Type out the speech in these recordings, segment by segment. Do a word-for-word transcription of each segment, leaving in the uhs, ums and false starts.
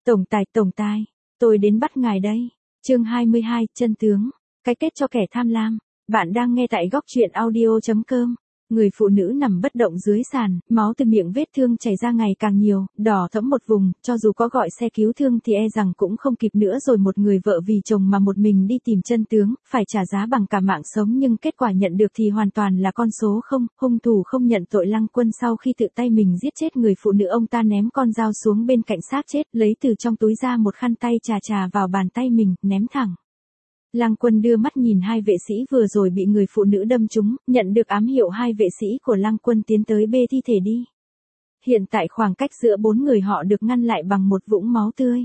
Tổng tài, tổng tài, tôi đến bắt ngài đây. Chương hai mươi hai, chân tướng. Cái kết cho kẻ tham lam. Bạn đang nghe tại góc truyện audio chấm com. Người phụ nữ nằm bất động dưới sàn, máu từ miệng vết thương chảy ra ngày càng nhiều, đỏ thẫm một vùng, cho dù có gọi xe cứu thương thì e rằng cũng không kịp nữa rồi. Một người vợ vì chồng mà một mình đi tìm chân tướng, phải trả giá bằng cả mạng sống, nhưng kết quả nhận được thì hoàn toàn là con số không. Hung thủ không nhận tội. Lăng Quân sau khi tự tay mình giết chết người phụ nữ, ông ta ném con dao xuống bên cạnh xác chết, lấy từ trong túi ra một khăn tay chà chà vào bàn tay mình, ném thẳng. Lăng Quân đưa mắt nhìn hai vệ sĩ vừa rồi bị người phụ nữ đâm trúng, nhận được ám hiệu hai vệ sĩ của Lăng Quân tiến tới bê thi thể đi. Hiện tại khoảng cách giữa bốn người họ được ngăn lại bằng một vũng máu tươi.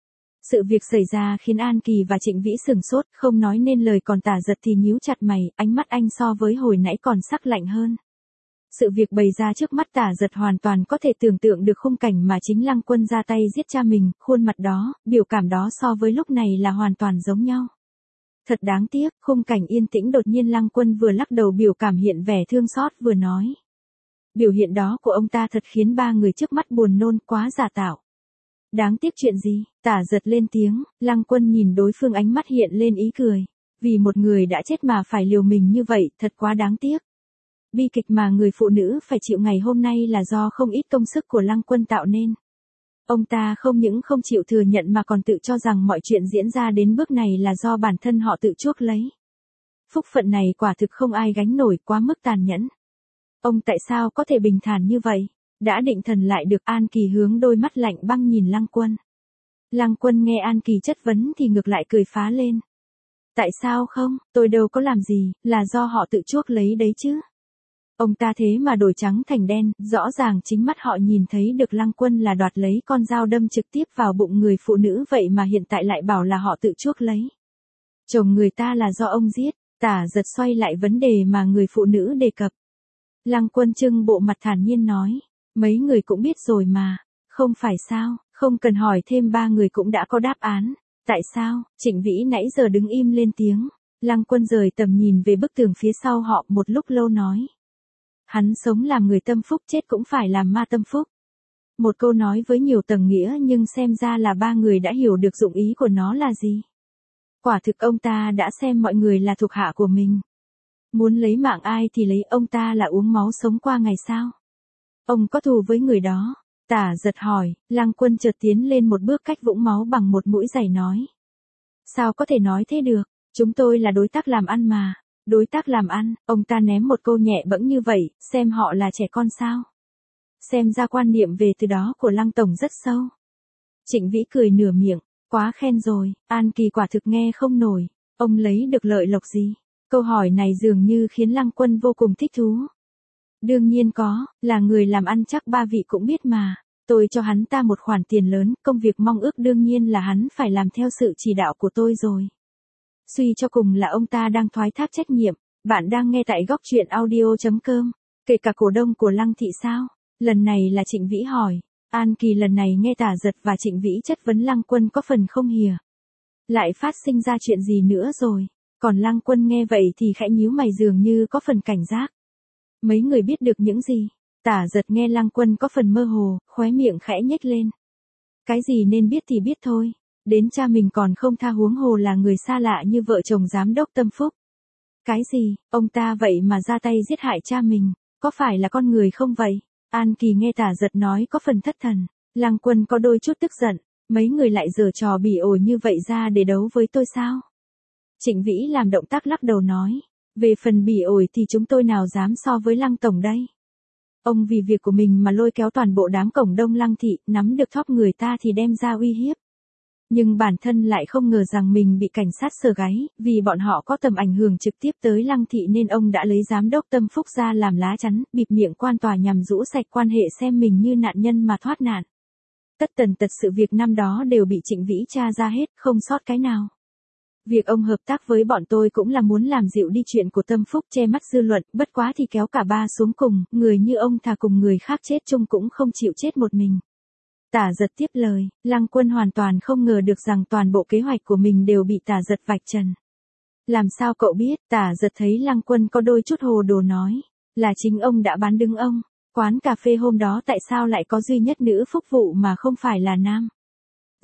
Sự việc xảy ra khiến An Kỳ và Trịnh Vĩ sửng sốt, không nói nên lời, còn Tả Giật thì nhíu chặt mày, ánh mắt anh so với hồi nãy còn sắc lạnh hơn. Sự việc bày ra trước mắt Tả Giật hoàn toàn có thể tưởng tượng được khung cảnh mà chính Lăng Quân ra tay giết cha mình, khuôn mặt đó, biểu cảm đó so với lúc này là hoàn toàn giống nhau. Thật đáng tiếc, khung cảnh yên tĩnh đột nhiên Lăng Quân vừa lắc đầu biểu cảm hiện vẻ thương xót vừa nói. Biểu hiện đó của ông ta thật khiến ba người trước mắt buồn nôn, quá giả tạo. Đáng tiếc chuyện gì? Tả Giật lên tiếng. Lăng Quân nhìn đối phương, ánh mắt hiện lên ý cười. Vì một người đã chết mà phải liều mình như vậy, thật quá đáng tiếc. Bi kịch mà người phụ nữ phải chịu ngày hôm nay là do không ít công sức của Lăng Quân tạo nên. Ông ta không những không chịu thừa nhận mà còn tự cho rằng mọi chuyện diễn ra đến bước này là do bản thân họ tự chuốc lấy. Phúc phận này quả thực không ai gánh nổi, quá mức tàn nhẫn. Ông tại sao có thể bình thản như vậy? Đã định thần lại được. An Kỳ hướng đôi mắt lạnh băng nhìn Lăng Quân. Lăng Quân nghe An Kỳ chất vấn thì ngược lại cười phá lên. Tại sao không, tôi đâu có làm gì, là do họ tự chuốc lấy đấy chứ. Ông ta thế mà đổi trắng thành đen, rõ ràng chính mắt họ nhìn thấy được Lăng Quân là đoạt lấy con dao đâm trực tiếp vào bụng người phụ nữ, vậy mà hiện tại lại bảo là họ tự chuốc lấy. Chồng người ta là do ông giết. Tả Giật xoay lại vấn đề mà người phụ nữ đề cập. Lăng Quân trưng bộ mặt thản nhiên nói, mấy người cũng biết rồi mà, không phải sao, không cần hỏi thêm, ba người cũng đã có đáp án. Tại sao? Trịnh Vĩ nãy giờ đứng im lên tiếng. Lăng Quân rời tầm nhìn về bức tường phía sau họ, một lúc lâu nói. Hắn sống làm người tâm phúc, chết cũng phải làm ma tâm phúc. Một câu nói với nhiều tầng nghĩa, nhưng xem ra là ba người đã hiểu được dụng ý của nó là gì. Quả thực ông ta đã xem mọi người là thuộc hạ của mình. Muốn lấy mạng ai thì lấy, ông ta là uống máu sống qua ngày sao? Ông có thù với người đó? Tả Giật hỏi. Lăng Quân chợt tiến lên một bước cách vũng máu bằng một mũi giày nói. Sao có thể nói thế được, chúng tôi là đối tác làm ăn mà. Đối tác làm ăn, ông ta ném một câu nhẹ bẫng như vậy, xem họ là trẻ con sao? Xem ra quan niệm về từ đó của Lăng Tổng rất sâu. Trịnh Vĩ cười nửa miệng, quá khen rồi. An Kỳ quả thực nghe không nổi. Ông lấy được lợi lộc gì? Câu hỏi này dường như khiến Lăng Quân vô cùng thích thú. Đương nhiên có, là người làm ăn chắc ba vị cũng biết mà. Tôi cho hắn ta một khoản tiền lớn, công việc mong ước đương nhiên là hắn phải làm theo sự chỉ đạo của tôi rồi. Suy cho cùng là ông ta đang thoái thác trách nhiệm. Bạn đang nghe tại góc truyện audio chấm com. Kể cả cổ đông của Lăng thị sao? Lần này là Trịnh Vĩ hỏi. An Kỳ lần này nghe Tả Giật và Trịnh Vĩ chất vấn Lăng Quân có phần không hìa. Lại phát sinh ra chuyện gì nữa rồi? Còn Lăng Quân nghe vậy thì khẽ nhíu mày, dường như có phần cảnh giác. Mấy người biết được những gì? Tả Giật nghe Lăng Quân có phần mơ hồ, khóe miệng khẽ nhếch lên. Cái gì nên biết thì biết thôi. Đến cha mình còn không tha, huống hồ là người xa lạ như vợ chồng giám đốc Tâm Phúc. Cái gì, ông ta vậy mà ra tay giết hại cha mình, có phải là con người không vậy? An Kỳ nghe Tả Giật nói có phần thất thần. Lăng Quân có đôi chút tức giận. Mấy người lại giở trò bỉ ổi như vậy ra để đấu với tôi sao? Trịnh Vĩ làm động tác lắc đầu nói. Về phần bỉ ổi thì chúng tôi nào dám so với Lăng Tổng đây. Ông vì việc của mình mà lôi kéo toàn bộ đám cổng đông Lăng thị, nắm được thóp người ta thì đem ra uy hiếp. Nhưng bản thân lại không ngờ rằng mình bị cảnh sát sờ gáy, vì bọn họ có tầm ảnh hưởng trực tiếp tới Lăng thị nên ông đã lấy giám đốc Tâm Phúc ra làm lá chắn, bịt miệng quan tòa nhằm rũ sạch quan hệ, xem mình như nạn nhân mà thoát nạn. Tất tần tật sự việc năm đó đều bị Trịnh Vĩ tra ra hết, không sót cái nào. Việc ông hợp tác với bọn tôi cũng là muốn làm dịu đi chuyện của Tâm Phúc, che mắt dư luận, bất quá thì kéo cả ba xuống cùng, người như ông thà cùng người khác chết chung cũng không chịu chết một mình. Tả Giật tiếp lời. Lăng Quân hoàn toàn không ngờ được rằng toàn bộ kế hoạch của mình đều bị Tả Giật vạch trần. Làm sao cậu biết? Tả Giật thấy Lăng Quân có đôi chút hồ đồ nói. Là chính ông đã bán đứng ông. Quán cà phê hôm đó tại sao lại có duy nhất nữ phục vụ mà không phải là nam?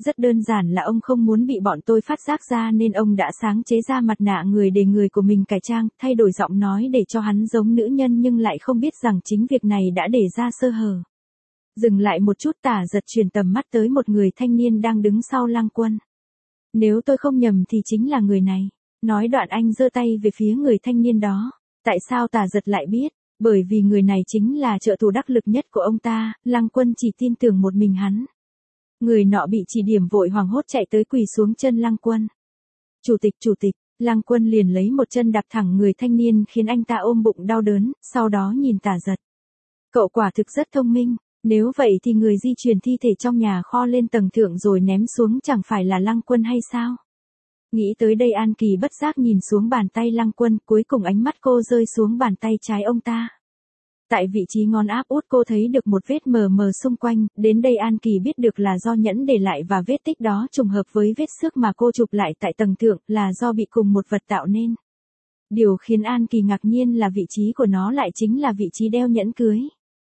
Rất đơn giản là ông không muốn bị bọn tôi phát giác ra nên ông đã sáng chế ra mặt nạ người để người của mình cải trang, thay đổi giọng nói để cho hắn giống nữ nhân nhưng lại không biết rằng chính việc này đã để ra sơ hở. Dừng lại một chút, Tả Giật chuyển tầm mắt tới một người thanh niên đang đứng sau Lăng Quân. Nếu tôi không nhầm thì chính là người này. Nói đoạn anh giơ tay về phía người thanh niên đó. Tại sao Tả Giật lại biết? Bởi vì người này chính là trợ thủ đắc lực nhất của ông ta, Lăng Quân chỉ tin tưởng một mình hắn. Người nọ bị chỉ điểm vội hoảng hốt chạy tới quỳ xuống chân Lăng Quân. Chủ tịch, chủ tịch, Lăng Quân liền lấy một chân đạp thẳng người thanh niên khiến anh ta ôm bụng đau đớn, sau đó nhìn Tả Giật. Cậu quả thực rất thông minh, nếu vậy thì người di chuyển thi thể trong nhà kho lên tầng thượng rồi ném xuống chẳng phải là Lăng Quân hay sao? Nghĩ tới đây An Kỳ bất giác nhìn xuống bàn tay Lăng Quân, cuối cùng ánh mắt cô rơi xuống bàn tay trái ông ta. Tại vị trí ngón áp út cô thấy được một vết mờ mờ xung quanh, đến đây An Kỳ biết được là do nhẫn để lại và vết tích đó trùng hợp với vết xước mà cô chụp lại tại tầng thượng, là do bị cùng một vật tạo nên. Điều khiến An Kỳ ngạc nhiên là vị trí của nó lại chính là vị trí đeo nhẫn cưới.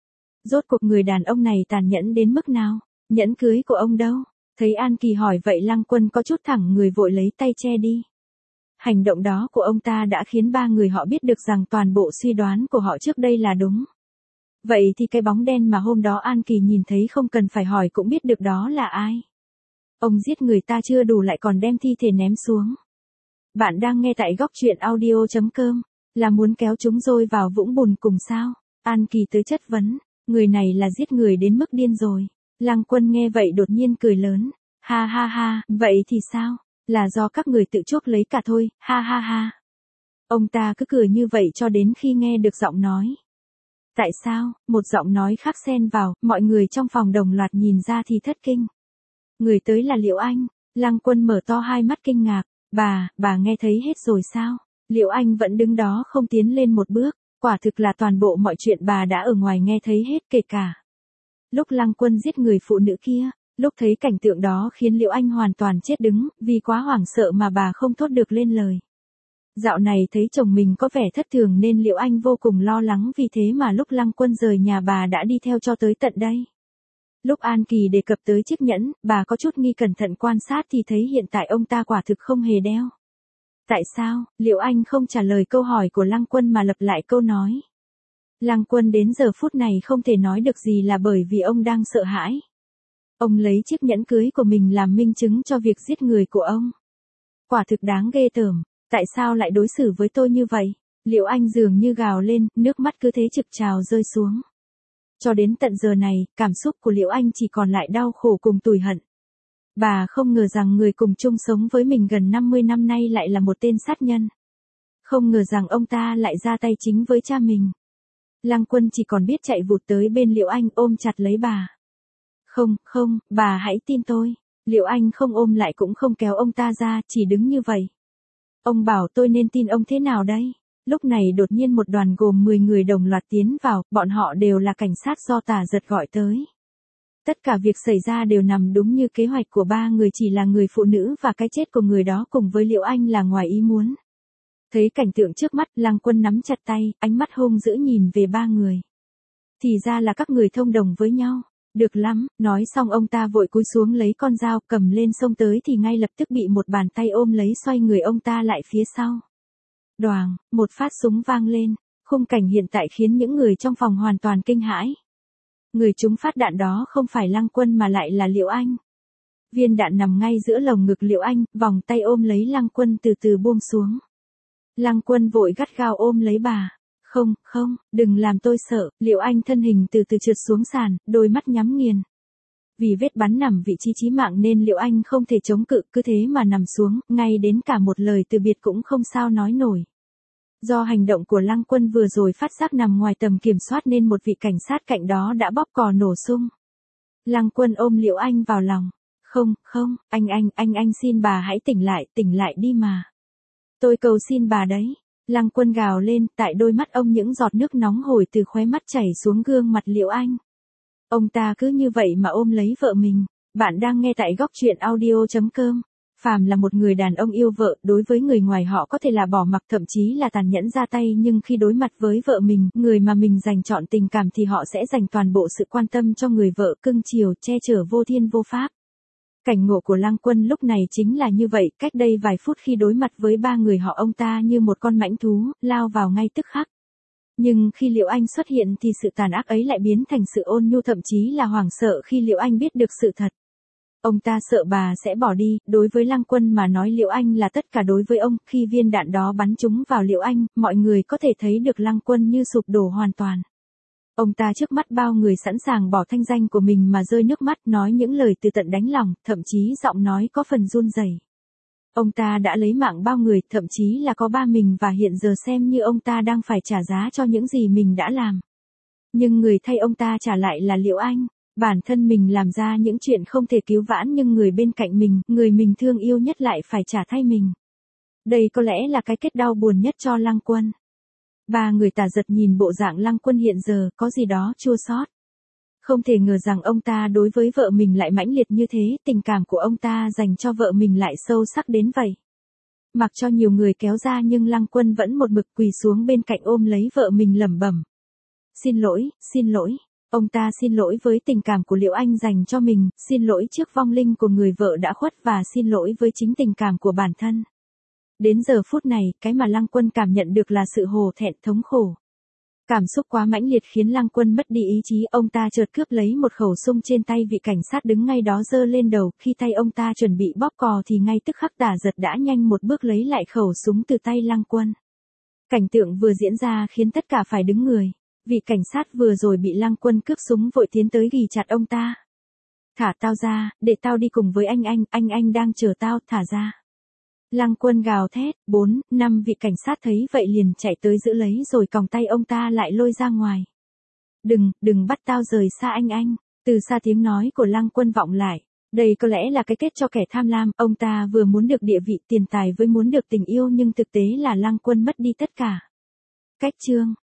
Rốt cuộc người đàn ông này tàn nhẫn đến mức nào? Nhẫn cưới của ông đâu? Thấy An Kỳ hỏi vậy Lăng Quân có chút thẳng người vội lấy tay che đi. Hành động đó của ông ta đã khiến ba người họ biết được rằng toàn bộ suy đoán của họ trước đây là đúng. Vậy thì cái bóng đen mà hôm đó An Kỳ nhìn thấy không cần phải hỏi cũng biết được đó là ai. Ông giết người ta chưa đủ lại còn đem thi thể ném xuống. Bạn đang nghe tại góc truyện audio chấm com, là muốn kéo chúng rồi vào vũng bùn cùng sao? An Kỳ tới chất vấn, người này là giết người đến mức điên rồi. Lăng Quân nghe vậy đột nhiên cười lớn, ha ha ha, vậy thì sao? Là do các người tự chuốc lấy cả thôi, ha ha ha. Ông ta cứ cười như vậy cho đến khi nghe được giọng nói. Tại sao? Một giọng nói khác xen vào, mọi người trong phòng đồng loạt nhìn ra thì thất kinh. Người tới là Liễu Anh. Lăng Quân mở to hai mắt kinh ngạc, bà, bà nghe thấy hết rồi sao? Liễu Anh vẫn đứng đó không tiến lên một bước, quả thực là toàn bộ mọi chuyện bà đã ở ngoài nghe thấy hết kể cả. Lúc Lăng Quân giết người phụ nữ kia, lúc thấy cảnh tượng đó khiến Liễu Anh hoàn toàn chết đứng, vì quá hoảng sợ mà bà không thốt được lên lời. Dạo này thấy chồng mình có vẻ thất thường nên Liễu Anh vô cùng lo lắng, vì thế mà lúc Lăng Quân rời nhà bà đã đi theo cho tới tận đây. Lúc An Kỳ đề cập tới chiếc nhẫn, bà có chút nghi cẩn thận quan sát thì thấy hiện tại ông ta quả thực không hề đeo. Tại sao? Liễu Anh không trả lời câu hỏi của Lăng Quân mà lặp lại câu nói. Lăng Quân đến giờ phút này không thể nói được gì là bởi vì ông đang sợ hãi. Ông lấy chiếc nhẫn cưới của mình làm minh chứng cho việc giết người của ông. Quả thực đáng ghê tởm, tại sao lại đối xử với tôi như vậy? Liễu Anh dường như gào lên, nước mắt cứ thế trực trào rơi xuống. Cho đến tận giờ này, cảm xúc của Liễu Anh chỉ còn lại đau khổ cùng tủi hận. Bà không ngờ rằng người cùng chung sống với mình gần năm mươi năm nay lại là một tên sát nhân. Không ngờ rằng ông ta lại ra tay chính với cha mình. Lăng Quân chỉ còn biết chạy vụt tới bên Liễu Anh ôm chặt lấy bà. Không, không, bà hãy tin tôi. Liễu Anh không ôm lại cũng không kéo ông ta ra, chỉ đứng như vậy. Ông bảo tôi nên tin ông thế nào đây? Lúc này đột nhiên một đoàn gồm mười người đồng loạt tiến vào, bọn họ đều là cảnh sát do Tả Giật gọi tới. Tất cả việc xảy ra đều nằm đúng như kế hoạch của ba người, chỉ là người phụ nữ và cái chết của người đó cùng với Liễu Anh là ngoài ý muốn. Thấy cảnh tượng trước mắt, Lăng Quân nắm chặt tay, ánh mắt hung dữ nhìn về ba người. Thì ra là các người thông đồng với nhau. Được lắm, nói xong ông ta vội cúi xuống lấy con dao cầm lên xông tới thì ngay lập tức bị một bàn tay ôm lấy xoay người ông ta lại phía sau. Đoàng, một phát súng vang lên, khung cảnh hiện tại khiến những người trong phòng hoàn toàn kinh hãi. Người trúng phát đạn đó không phải Lăng Quân mà lại là Liễu Anh. Viên đạn nằm ngay giữa lồng ngực Liễu Anh, vòng tay ôm lấy Lăng Quân từ từ buông xuống. Lăng Quân vội gắt gao ôm lấy bà. Không, không, đừng làm tôi sợ. Liễu Anh thân hình từ từ trượt xuống sàn, đôi mắt nhắm nghiền. Vì vết bắn nằm vị trí chí mạng nên Liễu Anh không thể chống cự, cứ thế mà nằm xuống, ngay đến cả một lời từ biệt cũng không sao nói nổi. Do hành động của Lăng Quân vừa rồi phát giác nằm ngoài tầm kiểm soát nên một vị cảnh sát cạnh đó đã bóp cò nổ sung. Lăng Quân ôm Liễu Anh vào lòng. Không, không, anh anh, anh anh xin bà hãy tỉnh lại, tỉnh lại đi mà. Tôi cầu xin bà đấy. Lăng Quân gào lên, tại đôi mắt ông những giọt nước nóng hổi từ khóe mắt chảy xuống gương mặt Liễu Anh. Ông ta cứ như vậy mà ôm lấy vợ mình. Bạn đang nghe tại góc truyện audio chấm com. Phàm là một người đàn ông yêu vợ, đối với người ngoài họ có thể là bỏ mặc thậm chí là tàn nhẫn ra tay, nhưng khi đối mặt với vợ mình, người mà mình dành trọn tình cảm thì họ sẽ dành toàn bộ sự quan tâm cho người vợ, cưng chiều, che chở vô thiên vô pháp. Cảnh ngộ của Lăng Quân lúc này chính là như vậy, cách đây vài phút khi đối mặt với ba người họ ông ta như một con mãnh thú, lao vào ngay tức khắc. Nhưng khi Liễu Anh xuất hiện thì sự tàn ác ấy lại biến thành sự ôn nhu, thậm chí là hoảng sợ khi Liễu Anh biết được sự thật. Ông ta sợ bà sẽ bỏ đi, đối với Lăng Quân mà nói Liễu Anh là tất cả đối với ông, khi viên đạn đó bắn trúng vào Liễu Anh, mọi người có thể thấy được Lăng Quân như sụp đổ hoàn toàn. Ông ta trước mắt bao người sẵn sàng bỏ thanh danh của mình mà rơi nước mắt, nói những lời từ tận đáy lòng, thậm chí giọng nói có phần run rẩy. Ông ta đã lấy mạng bao người, thậm chí là có ba mình, và hiện giờ xem như ông ta đang phải trả giá cho những gì mình đã làm. Nhưng người thay ông ta trả lại là Liễu Anh. Bản thân mình làm ra những chuyện không thể cứu vãn, nhưng người bên cạnh mình, người mình thương yêu nhất lại phải trả thay mình. Đây có lẽ là cái kết đau buồn nhất cho Lăng Quân. Ba người tà giật nhìn bộ dạng Lăng Quân hiện giờ, có gì đó chua xót. Không thể ngờ rằng ông ta đối với vợ mình lại mãnh liệt như thế, tình cảm của ông ta dành cho vợ mình lại sâu sắc đến vậy. Mặc cho nhiều người kéo ra nhưng Lăng Quân vẫn một mực quỳ xuống bên cạnh ôm lấy vợ mình lẩm bẩm. Xin lỗi, xin lỗi. Ông ta xin lỗi với tình cảm của Liễu Anh dành cho mình, xin lỗi trước vong linh của người vợ đã khuất, và xin lỗi với chính tình cảm của bản thân. Đến giờ phút này, cái mà Lăng Quân cảm nhận được là sự hổ thẹn, thống khổ. Cảm xúc quá mãnh liệt khiến Lăng Quân mất đi ý chí, ông ta chợt cướp lấy một khẩu súng trên tay vị cảnh sát đứng ngay đó giơ lên đầu, khi tay ông ta chuẩn bị bóp cò thì ngay tức khắc Tả Giật đã nhanh một bước lấy lại khẩu súng từ tay Lăng Quân. Cảnh tượng vừa diễn ra khiến tất cả phải đứng người. Vị cảnh sát vừa rồi bị Lăng Quân cướp súng vội tiến tới ghì chặt ông ta. Thả tao ra, để tao đi cùng với anh anh, anh anh đang chờ tao, thả ra. Lăng Quân gào thét, bốn, năm vị cảnh sát thấy vậy liền chạy tới giữ lấy rồi còng tay ông ta lại lôi ra ngoài. Đừng, đừng bắt tao rời xa anh anh. Từ xa tiếng nói của Lăng Quân vọng lại. Đây có lẽ là cái kết cho kẻ tham lam, ông ta vừa muốn được địa vị tiền tài với muốn được tình yêu, nhưng thực tế là Lăng Quân mất đi tất cả. Cách chương